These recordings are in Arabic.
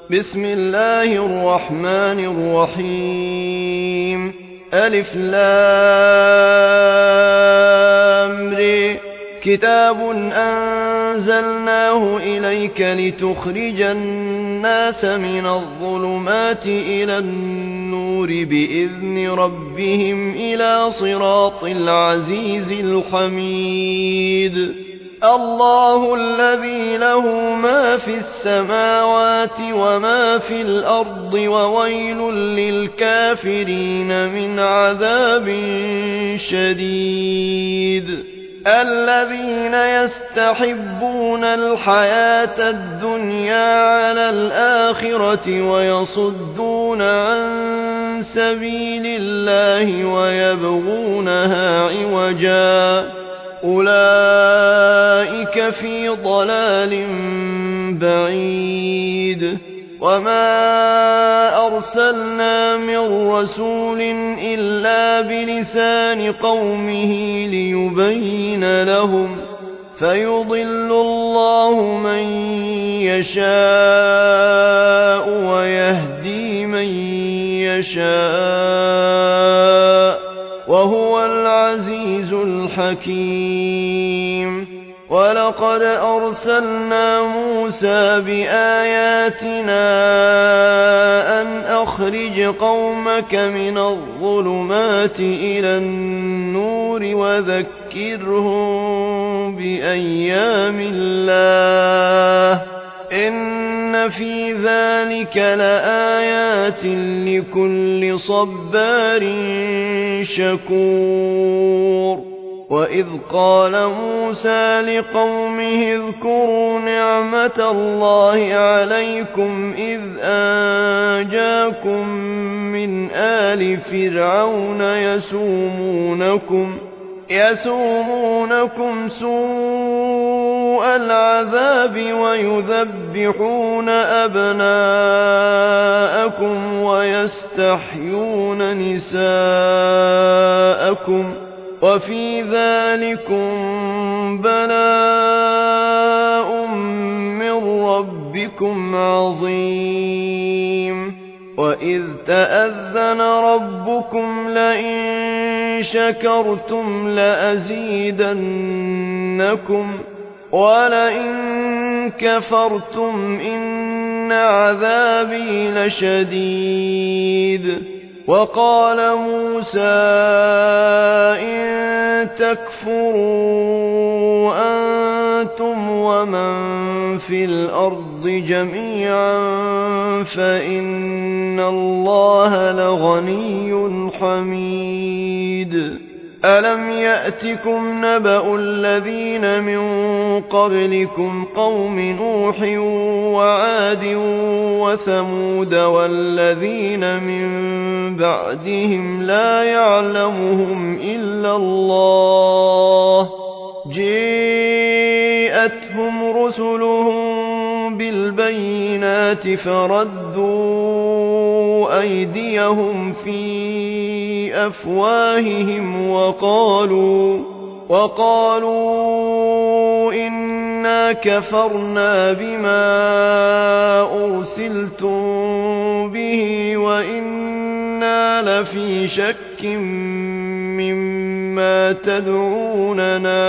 بسم الله الرحمن الرحيم. ألف لام ر. كتاب أنزلناه إليك لتخرج الناس من الظلمات إلى النور بإذن ربهم إلى صراط العزيز الحميد. الله الذي له ما في السماوات وما في الأرض وويل للكافرين من عذاب شديد. الذين يستحبون الحياة الدنيا على الآخرة ويصدون عن سبيل الله ويبغونها عوجا أولئك في ضلال بعيد. وما أرسلنا من رسول إلا بلسان قومه ليبين لهم فيضل الله من يشاء ويهدي من يشاء وهو العزيز الحكيم. ولقد أرسلنا موسى بآياتنا أن أخرج قومك من الظلمات إلى النور وذكرهم بأيام الله إن في ذلك لآيات لكل صبار شكور. وإذ قال موسى لقومه اذكروا نعمة الله عليكم إذ أنجاكم من آل فرعون يسومونكم سوء العذاب ويذبحون أبناءكم ويستحيون نساءكم وفي ذلكم بلاء من ربكم عظيم. وإذ تأذن ربكم لئن شكرتم لأزيدنكم ولئن كفرتم إن عذابي لشديد. وقال موسى إن تكفروا أنتم ومن في الأرض جميعا فإن الله لغني حميد. ألم يأتكم نبأ الذين من قبلكم قوم نوح وعاد وثمود والذين من بعدهم لا يعلمهم إلا الله جاءتهم رسلهم بالبينات فردوا أيديهم في أفواههم وقالوا إنا كفرنا بما أرسلتم به وإنا لفي شك مما تدعوننا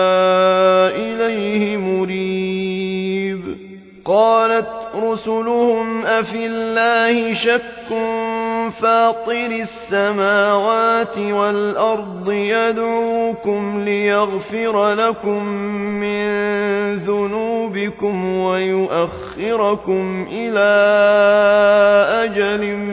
إليه مريب. قالت رسلهم أفي الله شك فاطر السماوات والأرض يدعوكم ليغفر لكم من ذنوبكم ويؤخركم إلى أجل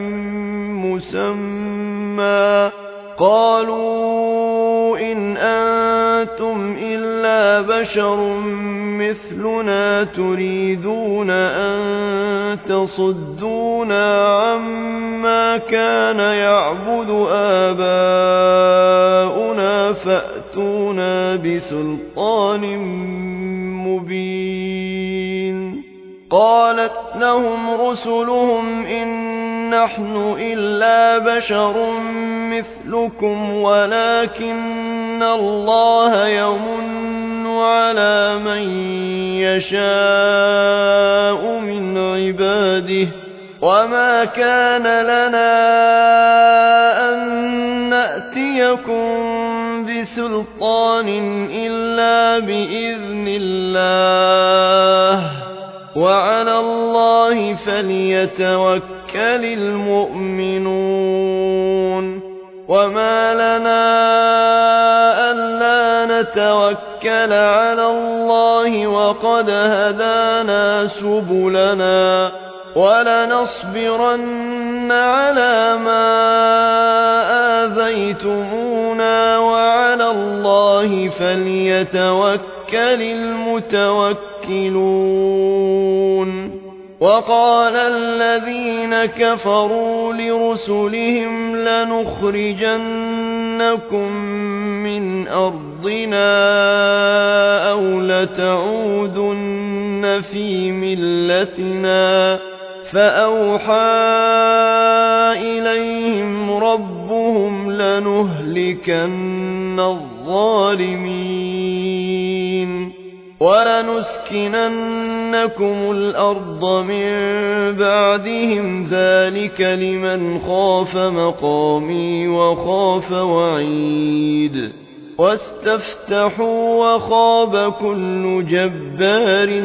مسمى قالوا إن أنتم إلا بشر مثلنا تريدون أن تصدونا عما كان يعبد آباؤنا فأتونا بسلطان مبين. قالت لهم رسلهم إن نحن إلا بشر مثلكم ولكن الله يمن على من يشاء من عباده وما كان لنا أن نأتيكم بسلطان إلا بإذن الله وعلى الله فليتوكل المؤمنون وما لنا ألا نتوكل على الله وقد هدانا سبلنا ولنصبرن على ما آذيتمونا وعلى الله فليتوكل المتوكلون وقال الذين كفروا لرسلهم لنخرجنكم من أرضنا أو لتعودن في ملتنا فأوحى إليهم ربهم لنهلكن الظالمين ولنسكننكم الأرض من بعدهم ذلك لمن خاف مقامي وخاف وعيد واستفتحوا وخاب كل جبار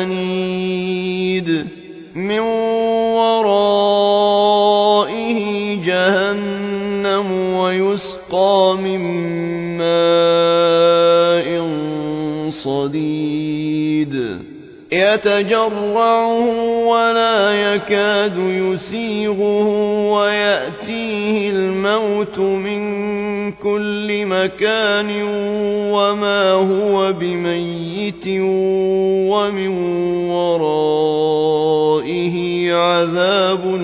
عنيد من ورائه جهنم ويسقى من ماء صديد يتجرعه ولا يكاد يسيغه ويأتيه الموت من كل مكان وما هو بميت ومن ورائه عذاب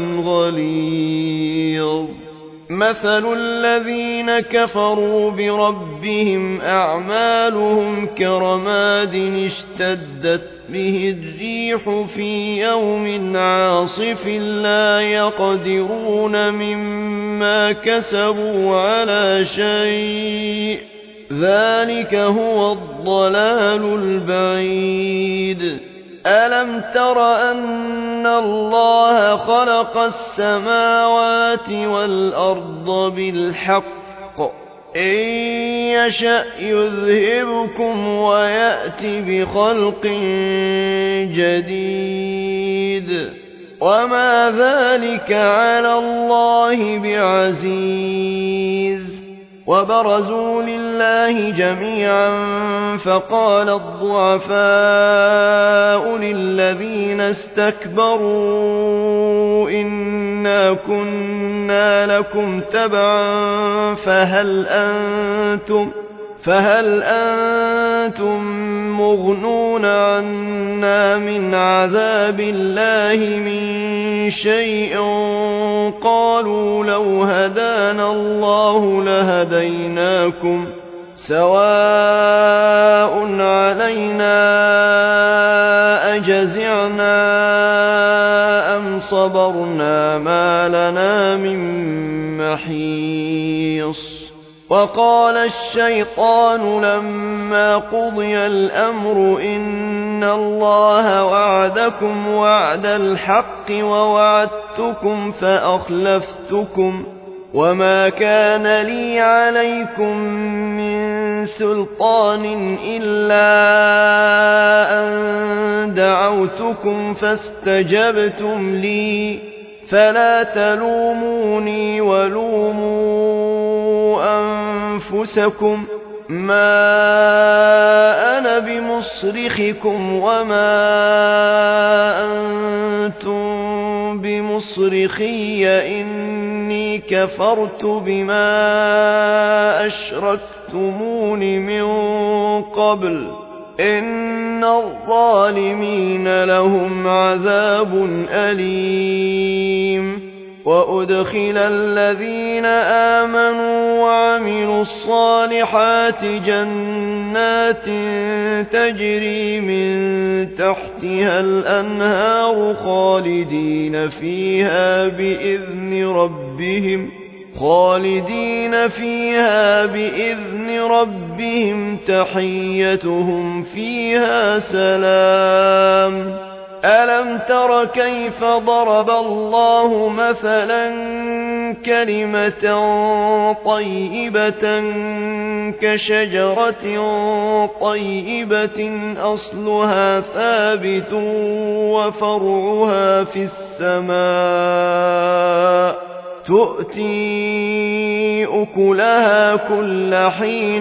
غليظ مثل الذين كفروا بربهم أعمالهم كرماد اشتدت به الريح في يوم عاصف لا يقدرون مما كسبوا على شيء ذلك هو الضلال البعيد ألم تر أن الله خلق السماوات والأرض بالحق إن يشأ يذهبكم ويأت بخلق جديد وما ذلك على الله بعزيز وبرزوا لله جميعا فقال الضعفاء للذين استكبروا إنا كنا لكم تبعا فهل أنتم مغنون عنا من عذاب الله من شيء قالوا لو هدانا الله لهديناكم سواء علينا أجزعنا أم صبرنا ما لنا من محيص وقال الشيطان لما قضي الأمر إن الله وعدكم وعد الحق ووعدتكم فأخلفتكم وما كان لي عليكم من سلطان إلا أن دعوتكم فاستجبتم لي فلا تلوموني ولوموا أنفسكم ما أنا بمصرخكم وما أنتم بمصرخي إني كفرت بما أشركتمون من قبل إن الظالمين لهم عذاب أليم وأدخل الذين آمنوا وعملوا الصالحات جنات تجري من تحتها الأنهار خالدين فيها بإذن ربهم خالدين فيها بإذن ربهم تحيتهم فيها سلام ألم تر كيف ضرب الله مثلا كلمة طيبة كشجرة طيبة أصلها ثابت وفرعها في السماء تؤتي أكلها كل حين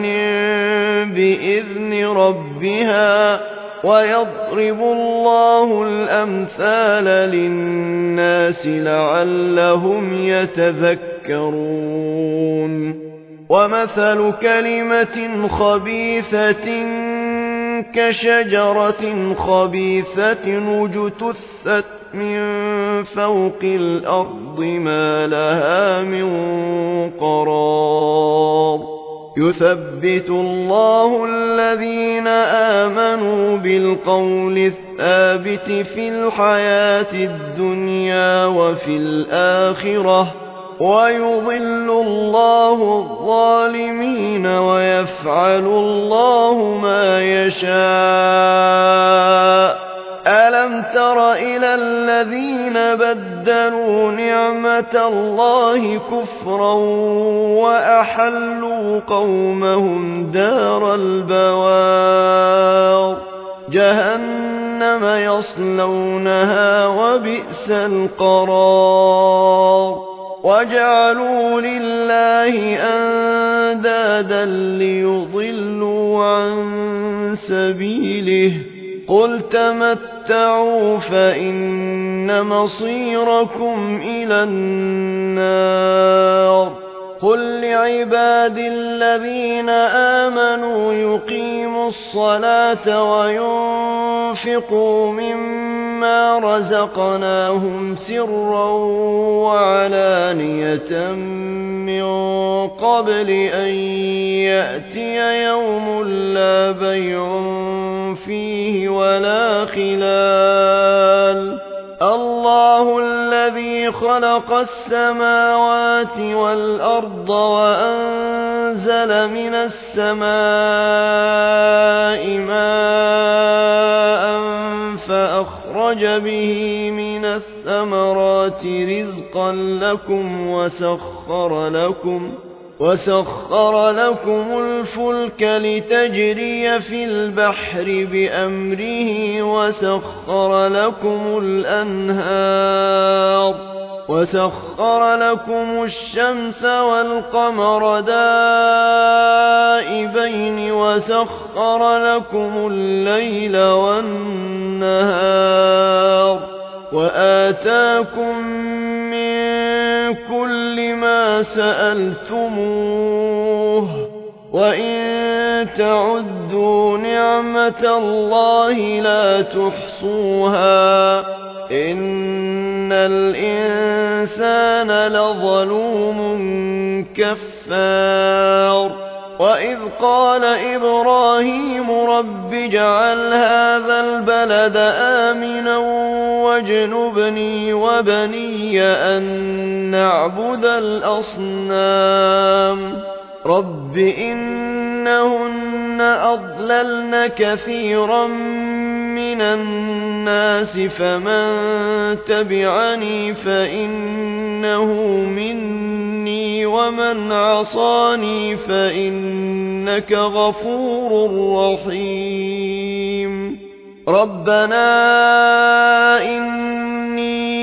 بإذن ربها ويضرب الله الأمثال للناس لعلهم يتذكرون ومثل كلمة خبيثة كشجرة خبيثة اجتثت من فوق الأرض ما لها من قرار يثبت الله الذين آمنوا بالقول الثابت في الحياة الدنيا وفي الآخرة ويضل الله الظالمين ويفعل الله ما يشاء ألم تر إلى الذين بدلوا نعمة الله كفرا وأحلوا قومهم دار البوار جهنم يصلونها وبئس القرار وجعلوا لله أندادا ليضلوا عن سبيله قل تمتعوا فإن مصيركم إلى النار قل لعبادي الذين آمنوا يقيموا الصلاة وينفقوا مما رزقناهم سرا وعلانية من قبل أن يأتي يوم لا بيع فيه ولا خلال الله الذي خلق السماوات والأرض وأنزل من السماء ماء فأخرج به من الثمرات رزقا لكم وسخر لكم الفلك لتجري في البحر بأمره وسخر لكم الشمس والقمر دائبين وسخر لكم الليل والنهار وآتاكم من كل ما سألتموه وإن تعدوا نعمة الله لا تحصوها إن الإنسان لظلوم كفار وإذ قال إبراهيم رب اجعل هذا البلد آمنا واجنبني وبني أن نعبد الأصنام رب إنهن أضللن كثيرا من الناس فمن تبعني فإنه مني ومن عصاني فإنك غفور رحيم ربنا إني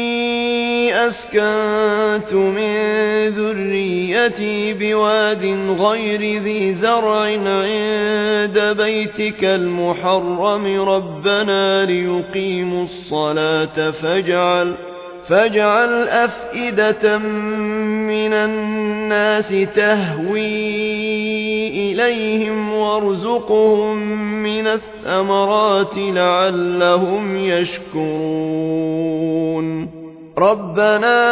أسكنت من ذريتي بواد غير ذي زرع عند بيتك المحرم ربنا ليقيموا الصلاة فاجعل أفئدة من الناس تهوي إليهم وارزقهم من الثمرات لعلهم يشكرون ربنا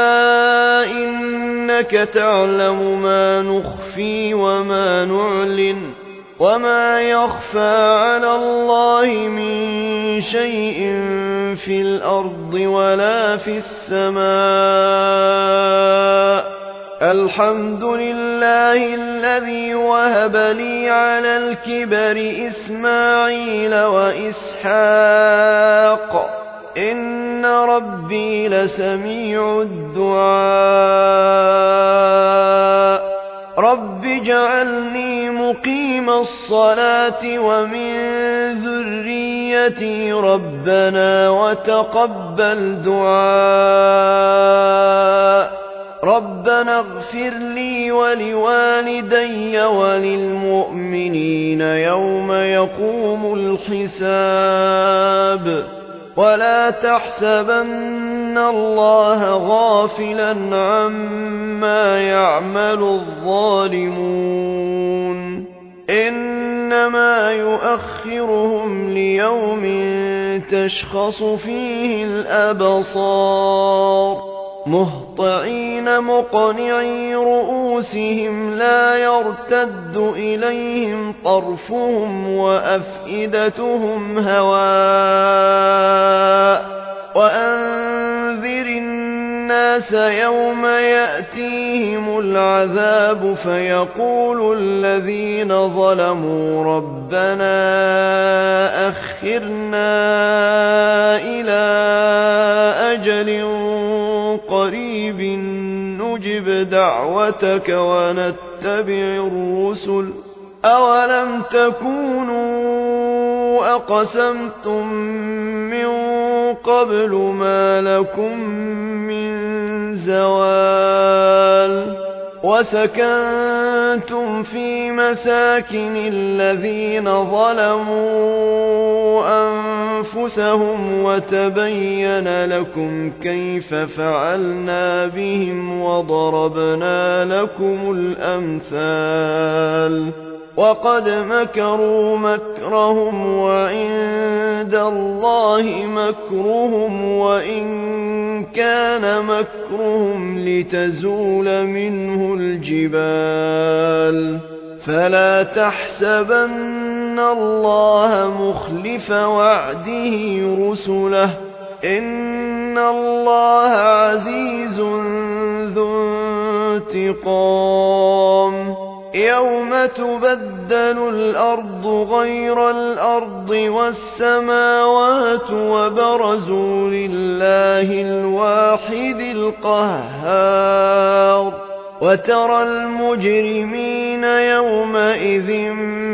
إنك تعلم ما نخفي وما نعلن وما يخفى على الله من شيء في الأرض ولا في السماء الحمد لله الذي وهب لي على الكبر إسماعيل وإسحاق إن ربي لسميع الدعاء رب اجعلني مقيم الصلاة ومن ذريتي ربنا وتقبل دعاء ربنا اغفر لي ولوالدي وللمؤمنين يوم يقوم الحساب ولا تحسبن الله غافلا عما يعمل الظالمون إنما يؤخرهم ليوم تشخص فيه الأبصار مهطعين مقنعي رؤوسهم لا يرتد إليهم طرفهم وأفئدتهم هواء وأنذر الناس يوم يأتيهم العذاب فيقول الذين ظلموا ربنا أخرنا إلى أجل قريب نجب دعوتك ونتبع الرسل أولم تكونوا أقسمتم من قبل ما لكم من زوال وسكنتم في مساكن الذين ظلموا أنفسهم وتبين لكم كيف فعلنا بهم وضربنا لكم الأمثال وقد مكروا مكرهم وعند الله مكرهم وإن كان مكرهم لتزول منه الجبال فلا تحسبن الله مخلف وعده رسله إن الله عزيز ذو انتقام يوم تبدل الأرض غير الأرض والسماوات وبرزوا لله الواحد القهار وترى المجرمين يومئذ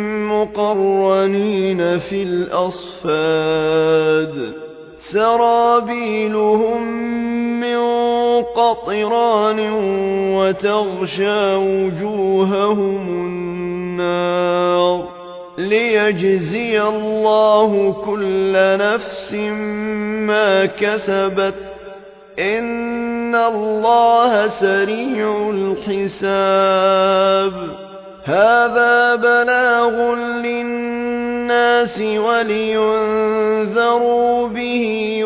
مقرنين في الأصفاد سرابيلهم من قطران وتغشى وجوههم النار ليجزي الله كل نفس ما كسبت إن الله سريع الحساب هذا بلاغ للناس ولينذروا به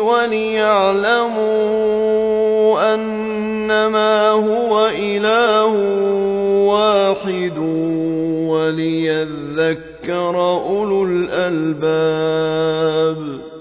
وليعلموا أنما هو إله واحد وليذكر أولو الألباب